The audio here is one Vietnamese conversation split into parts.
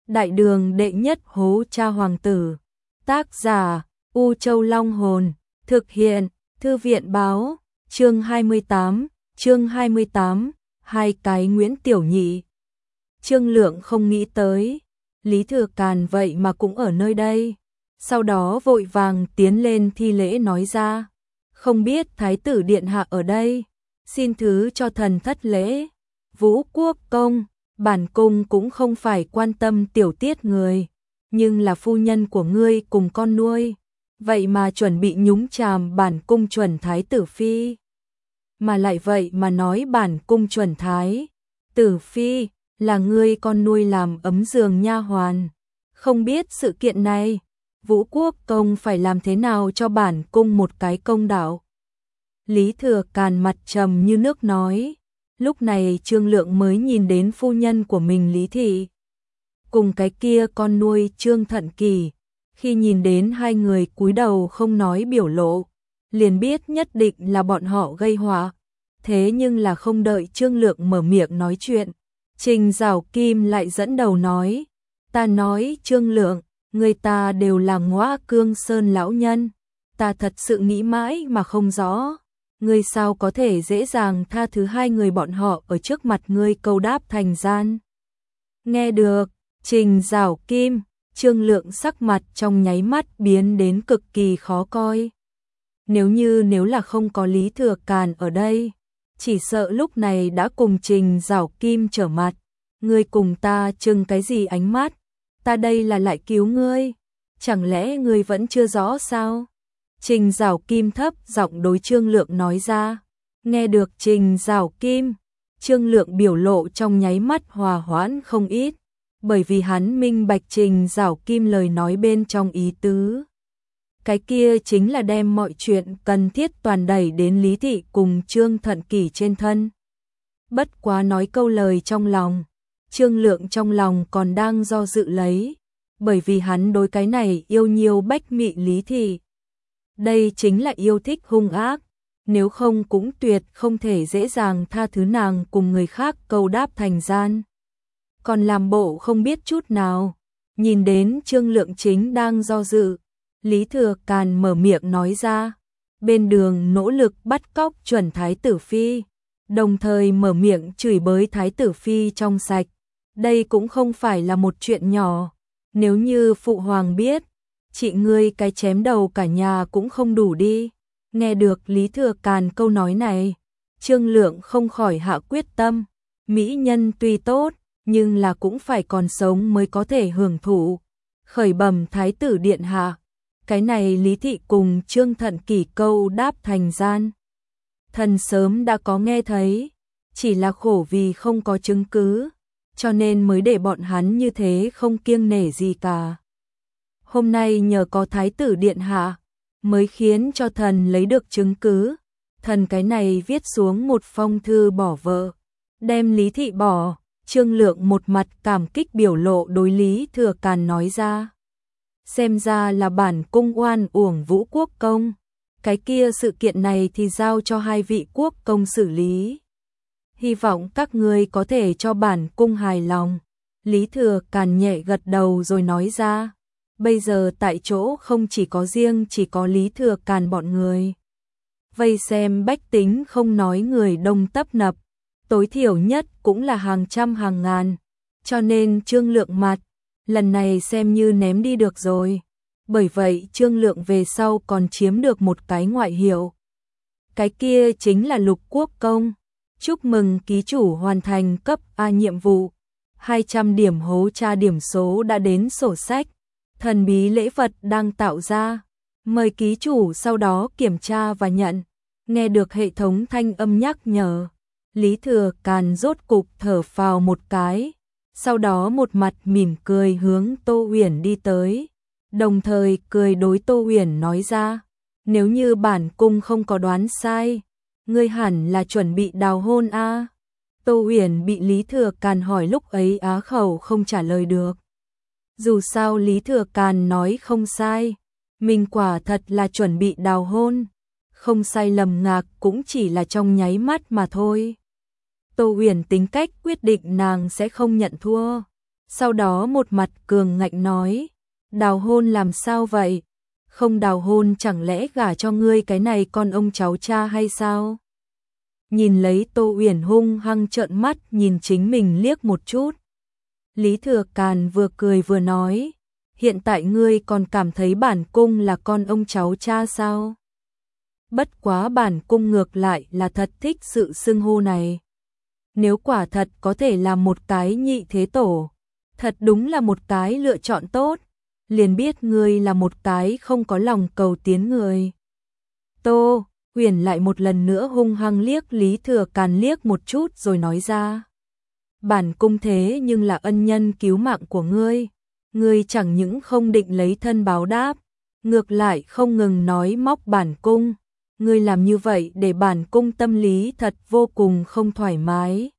Đại đường đệ nhất hố cha hoàng tử. Tác giả U Châu Long Hồn. Thực hiện Thư viện báo. Chương 28. Hai cái Nguyễn Tiểu Nhị. Trương Lượng không nghĩ tới Lý Thừa Càn vậy mà cũng ở nơi đây. Sau đó vội vàng tiến lên thi lễ nói ra: không biết Thái tử điện hạ ở đây, xin thứ cho thần thất lễ. Vũ Quốc công, bản cung cũng không phải quan tâm tiểu tiết người, nhưng là phu nhân của ngươi cùng con nuôi, vậy mà chuẩn bị nhúng chàm bản cung chuẩn thái tử phi. Mà lại vậy mà nói bản cung chuẩn thái tử phi là ngươi con nuôi làm ấm giường nha hoàn. Không biết sự kiện này, Vũ Quốc công phải làm thế nào cho bản cung một cái công đạo. Lý Thừa Càn mặt trầm như nước nói. Lúc này Trương Lượng mới nhìn đến phu nhân của mình Lý Thị cùng cái kia con nuôi Trương Thận Kỳ. Khi nhìn đến hai người cúi đầu không nói biểu lộ, liền biết nhất định là bọn họ gây họa. Thế nhưng là không đợi Trương Lượng mở miệng nói chuyện, Trình Giảo Kim lại dẫn đầu nói: ta nói Trương Lượng, người ta đều là Ngõa Cương Sơn lão nhân, ta thật sự nghĩ mãi mà không rõ, ngươi sao có thể dễ dàng tha thứ hai người bọn họ ở trước mặt ngươi câu đáp thành gian. Nghe được Trình Giảo Kim, Trương Lượng sắc mặt trong nháy mắt biến đến cực kỳ khó coi. Nếu là không có Lý Thừa Càn ở đây, chỉ sợ lúc này đã cùng Trình Giảo Kim trở mặt. Ngươi cùng ta trưng cái gì ánh mắt? Ta đây là lại cứu ngươi, chẳng lẽ ngươi vẫn chưa rõ sao? Trình Giảo Kim thấp giọng đối Trương Lượng nói ra. Nghe được Trình Giảo Kim, Trương Lượng biểu lộ trong nháy mắt hòa hoãn không ít, bởi vì hắn minh bạch Trình Giảo Kim lời nói bên trong ý tứ. Cái kia chính là đem mọi chuyện cần thiết toàn đẩy đến Lý Thị cùng Trương Thận Kỳ trên thân. Bất quá nói câu lời trong lòng, Trương Lượng trong lòng còn đang do dự lấy, bởi vì hắn đối cái này yêu nhiều bách mị Lý Thị. Đây chính là yêu thích hung ác, nếu không cũng tuyệt không thể dễ dàng tha thứ nàng cùng người khác câu đáp thành gian. Còn làm bộ không biết chút nào, nhìn đến Trương Lượng chính đang do dự, Lý Thừa Càn mở miệng nói ra: bên đường nỗ lực bắt cóc chuẩn thái tử phi, đồng thời mở miệng chửi bới thái tử phi trong sạch. Đây cũng không phải là một chuyện nhỏ, nếu như phụ hoàng biết, chị ngươi cái chém đầu cả nhà cũng không đủ đi. Nghe được Lý Thừa Càn câu nói này, Trương Lượng không khỏi hạ quyết tâm, mỹ nhân tuy tốt, nhưng là cũng phải còn sống mới có thể hưởng thụ. Khởi bẩm thái tử điện hạ, cái này Lý Thị cùng Trương Thận Kỳ câu đáp thành gian, thần sớm đã có nghe thấy, chỉ là khổ vì không có chứng cứ, cho nên mới để bọn hắn như thế không kiêng nể gì cả. Hôm nay nhờ có thái tử điện hạ, mới khiến cho thần lấy được chứng cứ. Thần cái này viết xuống một phong thư bỏ vợ, đem Lý Thị bỏ. Trương Lượng một mặt cảm kích biểu lộ đối Lý Thừa Càn nói ra. Xem ra là bản cung oan uổng Vũ Quốc công, cái kia sự kiện này thì giao cho hai vị quốc công xử lý. Hy vọng các ngươi có thể cho bản cung hài lòng. Lý Thừa Càn nhẹ gật đầu rồi nói ra. Bây giờ tại chỗ không chỉ có Lý Thừa Càn bọn người. Vây xem bách tính không nói người đông tấp nập, tối thiểu nhất cũng là hàng trăm hàng ngàn. Cho nên Trương Lượng mặt, lần này xem như ném đi được rồi. Bởi vậy Trương Lượng về sau còn chiếm được một cái ngoại hiệu. Cái kia chính là Lục Quốc công. Chúc mừng ký chủ hoàn thành cấp A nhiệm vụ. 200 điểm hố tra điểm số đã đến sổ sách. Thần bí lễ vật đang tạo ra. Mời ký chủ sau đó kiểm tra và nhận. Nghe được hệ thống thanh âm nhắc nhở, Lý Thừa Càn rốt cục thở phào một cái. Sau đó một mặt mỉm cười hướng Tô Huyền đi tới. Đồng thời cười đối Tô Huyền nói ra. Nếu như bản cung không có đoán sai, ngươi hẳn là chuẩn bị đào hôn a. Tô Huyền bị Lý Thừa Càn hỏi lúc ấy á khẩu không trả lời được. Dù sao Lý Thừa Càn nói không sai, mình quả thật là chuẩn bị đào hôn, không sai lầm ngạc cũng chỉ là trong nháy mắt mà thôi. Tô Huyền tính cách quyết định nàng sẽ không nhận thua, Sau đó một mặt cường ngạnh nói, đào hôn làm sao vậy? Không đào hôn chẳng lẽ gả cho ngươi cái này con ông cháu cha hay sao? Nhìn lấy Tô Uyển hung hăng trợn mắt nhìn chính mình liếc một chút. Lý Thừa Càn vừa cười vừa nói, hiện tại ngươi còn cảm thấy bản cung là con ông cháu cha sao? Bất quá bản cung ngược lại là thật thích sự xưng hô này. Nếu quả thật có thể làm một cái nhị thế tổ, thật đúng là một cái lựa chọn tốt, liền biết ngươi là một cái không có lòng cầu tiến người. Tô Uyển lại một lần nữa hung hăng liếc Lý Thừa Càn liếc một chút rồi nói ra. Bản cung thế nhưng là ân nhân cứu mạng của ngươi chẳng những không định lấy thân báo đáp, ngược lại không ngừng nói móc bản cung, ngươi làm như vậy để bản cung tâm lý thật vô cùng không thoải mái.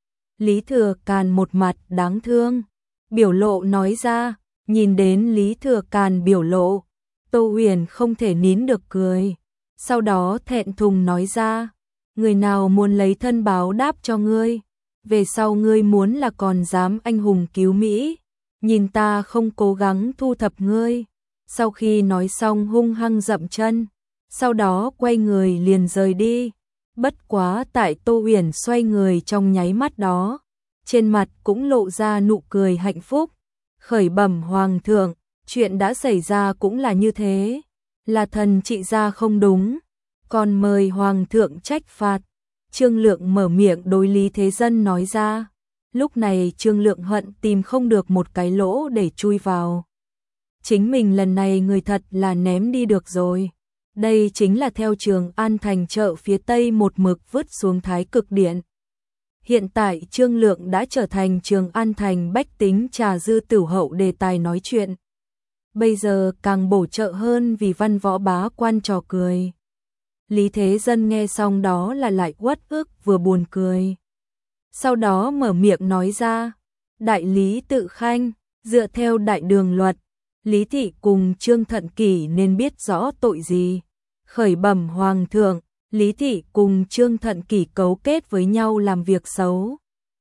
Lý Thừa Càn một mặt đáng thương, biểu lộ nói ra, nhìn đến Lý Thừa Càn biểu lộ, Tô Uyển không thể nín được cười, sau đó thẹn thùng nói ra, người nào muốn lấy thân báo đáp cho ngươi, về sau ngươi muốn là còn dám anh hùng cứu Mỹ, nhìn ta không cố gắng thu thập ngươi. Sau khi nói xong hung hăng dậm chân, sau đó quay người liền rời đi. Bất quá tại Tô Uyển xoay người trong nháy mắt đó, trên mặt cũng lộ ra nụ cười hạnh phúc, khởi bẩm hoàng thượng, chuyện đã xảy ra cũng là như thế, là thần trị gia không đúng, còn mời hoàng thượng trách phạt. Trương Lượng mở miệng đối Lý Thế Dân nói ra. Lúc này Trương Lượng hận tìm không được một cái lỗ để chui vào. Chính mình lần này người thật là ném đi được rồi. Đây chính là theo Trường An thành chợ phía tây một mực vứt xuống Thái Cực Điện. Hiện tại Trương Lượng đã trở thành Trường An thành bách tính trà dư tửu hậu đề tài nói chuyện. Bây giờ càng bổ trợ hơn vì văn võ bá quan trò cười. Lý Thế Dân nghe xong đó là lại uất ức vừa buồn cười. Sau đó mở miệng nói ra, đại lý tự khanh, dựa theo đại đường luật, Lý Thị cùng Trương Thận Kỷ nên biết rõ tội gì. Khởi bẩm hoàng thượng, Lý Thị cùng Trương Thận Kỷ cấu kết với nhau làm việc xấu.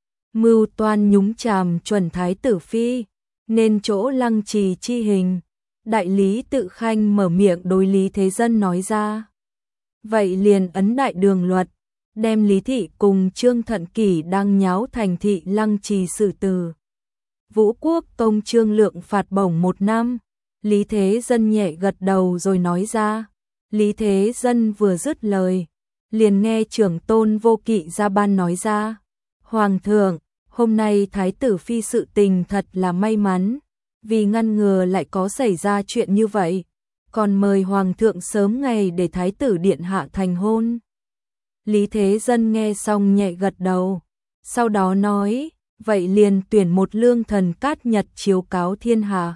Mưu toan nhúng chàm chuẩn thái tử phi, nên chỗ lăng trì chi hình. Đại lý tự khanh mở miệng đối Lý Thế Dân nói ra. Vậy liền ấn đại đường luật, đem Lý Thị cùng Trương Thận Kỷ đang nháo thành thị lăng trì xử tử. Vũ Quốc công Trương Lượng phạt bổng 1 năm. Lý Thế Dân nhẹ gật đầu rồi nói ra. Lý Thế Dân vừa dứt lời, liền nghe trưởng tôn Vô Kỵ ra ban nói ra. Hoàng thượng, hôm nay thái tử phi sự tình thật là may mắn, vì ngăn ngừa lại có xảy ra chuyện như vậy, còn mời hoàng thượng sớm ngày để thái tử điện hạ thành hôn. Lý Thế Dân nghe xong nhẹ gật đầu, sau đó nói, vậy liền tuyển một lương thần cát nhật chiếu cáo thiên hạ.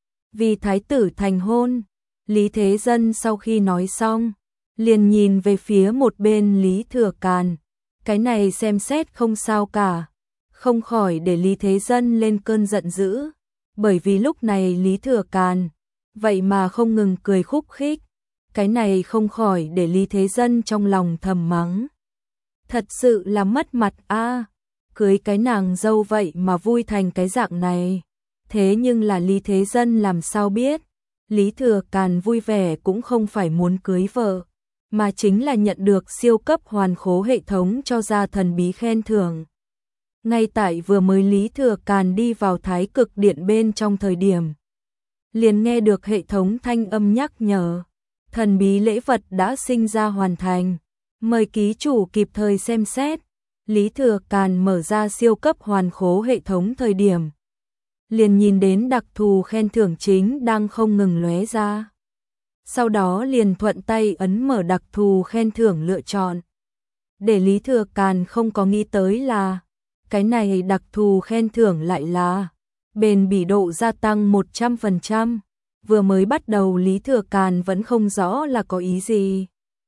Vì thái tử thành hôn, Lý Thế Dân sau khi nói xong, liền nhìn về phía một bên Lý Thừa Càn, cái này xem xét không sao cả, không khỏi để Lý Thế Dân lên cơn giận dữ, bởi vì lúc này Lý Thừa Càn, vậy mà không ngừng cười khúc khích, cái này không khỏi để Lý Thế Dân trong lòng thầm mắng. Thật sự là mất mặt a, cưới cái nàng dâu vậy mà vui thành cái dạng này. Thế nhưng là Lý Thế Dân làm sao biết, Lý Thừa Càn vui vẻ cũng không phải muốn cưới vợ, mà chính là nhận được siêu cấp hoàn khố hệ thống cho ra thần bí khen thưởng. Ngay tại vừa mới Lý Thừa Càn đi vào Thái Cực Điện bên trong thời điểm, liền nghe được hệ thống thanh âm nhắc nhở, thần bí lễ vật đã sinh ra hoàn thành, mời ký chủ kịp thời xem xét. Lý Thừa Càn mở ra siêu cấp hoàn khố hệ thống thời điểm, liền nhìn đến đặc thù khen thưởng chính đang không ngừng lóe ra. Sau đó liền thuận tay ấn mở đặc thù khen thưởng lựa chọn. Để Lý Thừa Càn không có nghĩ tới là, cái này đặc thù khen thưởng lại là bền bỉ độ gia tăng 100%. Vừa mới bắt đầu Lý Thừa Càn vẫn không rõ là có ý gì.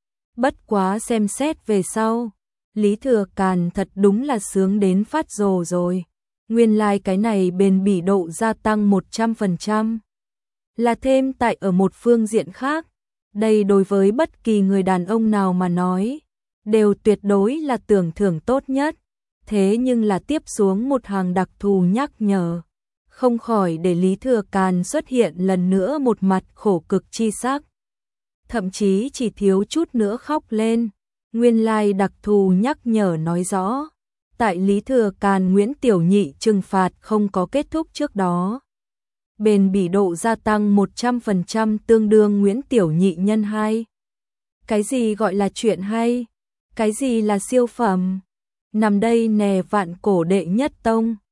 Bất quá xem xét về sau, Lý Thừa Càn thật đúng là sướng đến phát rồ rồi. Nguyên lai cái này bền bỉ độ gia tăng 100%. Là thêm tại ở một phương diện khác. Đây đối với bất kỳ người đàn ông nào mà nói, đều tuyệt đối là tưởng thưởng tốt nhất. Thế nhưng là tiếp xuống một hàng đặc thù nhắc nhở. không khỏi để Lý Thừa Càn xuất hiện lần nữa một mặt khổ cực chi sắc. Thậm chí chỉ thiếu chút nữa khóc lên. Nguyên lai đặc thù nhắc nhở nói rõ, tại Lý Thừa Càn Nguyễn Tiểu Nhị trừng phạt không có kết thúc trước đó. Bền bỉ độ gia tăng 100% tương đương Nguyễn Tiểu Nhị nhân 2. Cái gì gọi là chuyện hay? Cái gì là siêu phẩm? Nằm đây nè vạn cổ đệ nhất tông.